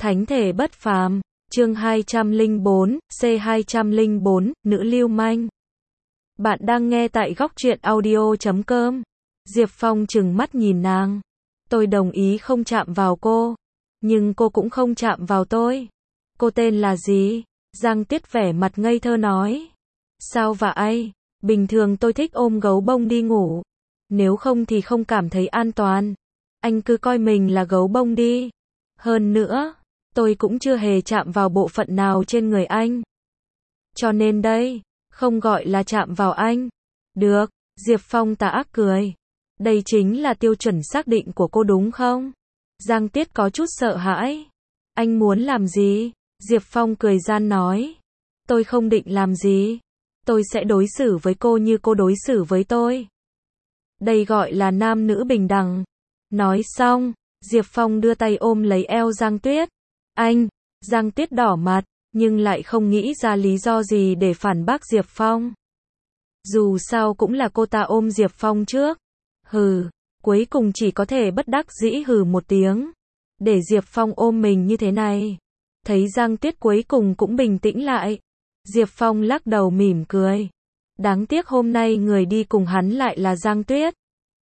Thánh thể bất phàm, chương 204, C204, nữ lưu manh. Bạn đang nghe tại góc truyện audio.com. Diệp Phong trừng mắt nhìn nàng. Tôi đồng ý không chạm vào cô, nhưng cô cũng không chạm vào tôi. Cô tên là gì? Giang Tuyết vẻ mặt ngây thơ nói. Sao vậy? Bình thường tôi thích ôm gấu bông đi ngủ. Nếu không thì không cảm thấy an toàn. Anh cứ coi mình là gấu bông đi. Hơn nữa, tôi cũng chưa hề chạm vào bộ phận nào trên người anh. Cho nên đây, không gọi là chạm vào anh. Được, Diệp Phong tà ác cười. Đây chính là tiêu chuẩn xác định của cô đúng không? Giang Tuyết có chút sợ hãi. Anh muốn làm gì? Diệp Phong cười gian nói. Tôi không định làm gì. Tôi sẽ đối xử với cô như cô đối xử với tôi. Đây gọi là nam nữ bình đẳng. Nói xong, Diệp Phong đưa tay ôm lấy eo Giang Tuyết. Anh, Giang Tuyết đỏ mặt, nhưng lại không nghĩ ra lý do gì để phản bác Diệp Phong. Dù sao cũng là cô ta ôm Diệp Phong trước. Hừ, cuối cùng chỉ có thể bất đắc dĩ hừ một tiếng. Để Diệp Phong ôm mình như thế này. Thấy Giang Tuyết cuối cùng cũng bình tĩnh lại. Diệp Phong lắc đầu mỉm cười. Đáng tiếc hôm nay người đi cùng hắn lại là Giang Tuyết.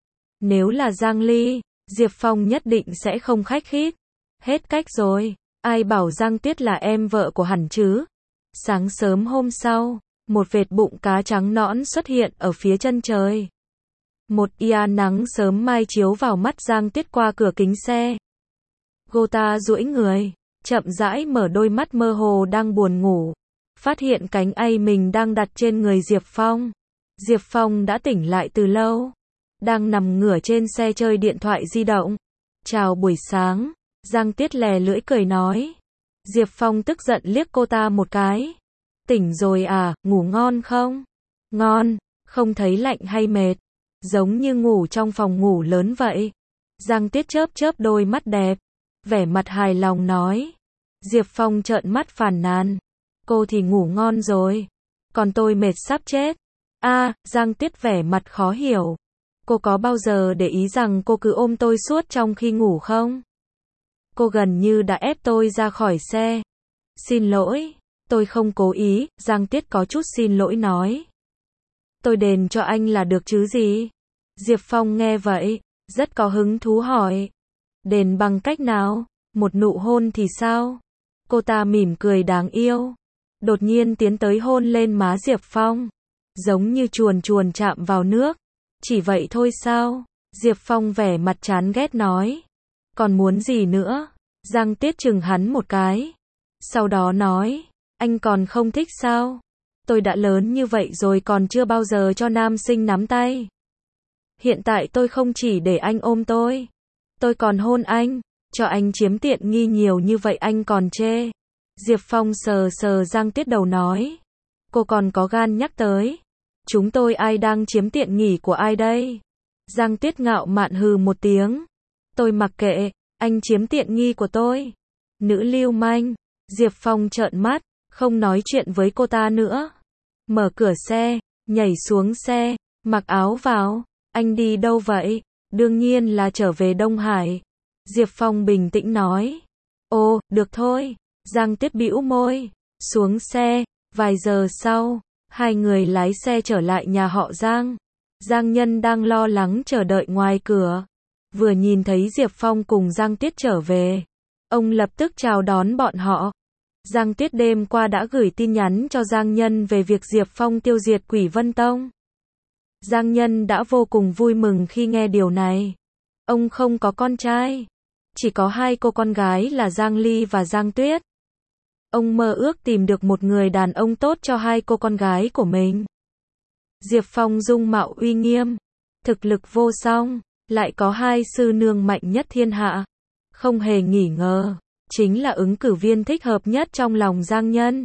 Nếu là Giang Ly, Diệp Phong nhất định sẽ không khách khí. Hết cách rồi, ai bảo Giang Tuyết là em vợ của hắn chứ? Sáng sớm hôm sau, một vệt bụng cá trắng nõn xuất hiện ở phía chân trời. Một tia nắng sớm mai chiếu vào mắt Giang Tuyết qua cửa kính xe. Cô ta duỗi người, chậm rãi mở đôi mắt mơ hồ đang buồn ngủ. Phát hiện cánh tay mình đang đặt trên người Diệp Phong. Diệp Phong đã tỉnh lại từ lâu. Đang nằm ngửa trên xe chơi điện thoại di động. Chào buổi sáng. Giang Tuyết lè lưỡi cười nói. Diệp Phong tức giận liếc cô ta một cái. Tỉnh rồi à, ngủ ngon không? Ngon, không thấy lạnh hay mệt. Giống như ngủ trong phòng ngủ lớn vậy. Giang Tuyết chớp chớp đôi mắt đẹp. Vẻ mặt hài lòng nói. Diệp Phong trợn mắt phàn nàn. Cô thì ngủ ngon rồi. Còn tôi mệt sắp chết. Giang Tuyết vẻ mặt khó hiểu. Cô có bao giờ để ý rằng cô cứ ôm tôi suốt trong khi ngủ không? Cô gần như đã ép tôi ra khỏi xe. Xin lỗi, tôi không cố ý, Giang Tuyết có chút xin lỗi nói. Tôi đền cho anh là được chứ gì? Diệp Phong nghe vậy, rất có hứng thú hỏi. Đền bằng cách nào? Một nụ hôn thì sao? Cô ta mỉm cười đáng yêu. Đột nhiên tiến tới hôn lên má Diệp Phong. Giống như chuồn chuồn chạm vào nước. Chỉ vậy thôi sao? Diệp Phong vẻ mặt chán ghét nói. Còn muốn gì nữa? Giang Tuyết chừng hắn một cái. Sau đó nói. Anh còn không thích sao? Tôi đã lớn như vậy rồi còn chưa bao giờ cho nam sinh nắm tay. Hiện tại tôi không chỉ để anh ôm tôi còn hôn anh. Cho anh chiếm tiện nghi nhiều như vậy anh còn chê. Diệp Phong sờ sờ Giang Tuyết đầu nói. Cô còn có gan nhắc tới. Chúng tôi ai đang chiếm tiện nghi của ai đây? Giang Tuyết ngạo mạn hừ một tiếng. Tôi mặc kệ, anh chiếm tiện nghi của tôi. Nữ lưu manh. Diệp Phong trợn mắt, không nói chuyện với cô ta nữa. Mở cửa xe, nhảy xuống xe, mặc áo vào. Anh đi đâu vậy? Đương nhiên là trở về Đông Hải. Diệp Phong bình tĩnh nói. Ồ, được thôi. Giang Tuyết bĩu môi. Xuống xe, vài giờ sau. Hai người lái xe trở lại nhà họ Giang. Giang Nhân đang lo lắng chờ đợi ngoài cửa. Vừa nhìn thấy Diệp Phong cùng Giang Tuyết trở về. Ông lập tức chào đón bọn họ. Giang Tuyết đêm qua đã gửi tin nhắn cho Giang Nhân về việc Diệp Phong tiêu diệt Quỷ Vân Tông. Giang Nhân đã vô cùng vui mừng khi nghe điều này. Ông không có con trai. Chỉ có hai cô con gái là Giang Ly và Giang Tuyết. Ông mơ ước tìm được một người đàn ông tốt cho hai cô con gái của mình. Diệp Phong dung mạo uy nghiêm, thực lực vô song, lại có hai sư nương mạnh nhất thiên hạ. Không hề nghi ngờ, chính là ứng cử viên thích hợp nhất trong lòng Giang Nhân.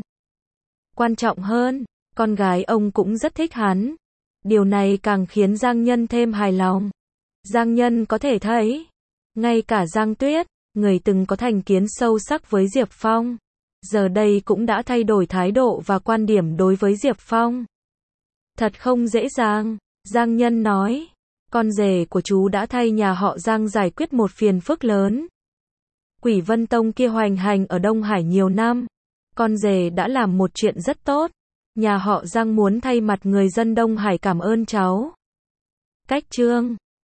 Quan trọng hơn, con gái ông cũng rất thích hắn. Điều này càng khiến Giang Nhân thêm hài lòng. Giang Nhân có thể thấy, ngay cả Giang Tuyết, người từng có thành kiến sâu sắc với Diệp Phong, giờ đây cũng đã thay đổi thái độ và quan điểm đối với Diệp Phong. Thật không dễ dàng, Giang Nhân nói. Con rể của chú đã thay nhà họ Giang giải quyết một phiền phức lớn. Quỷ Vân Tông kia hoành hành ở Đông Hải nhiều năm. Con rể đã làm một chuyện rất tốt. Nhà họ Giang muốn thay mặt người dân Đông Hải cảm ơn cháu. Cách chương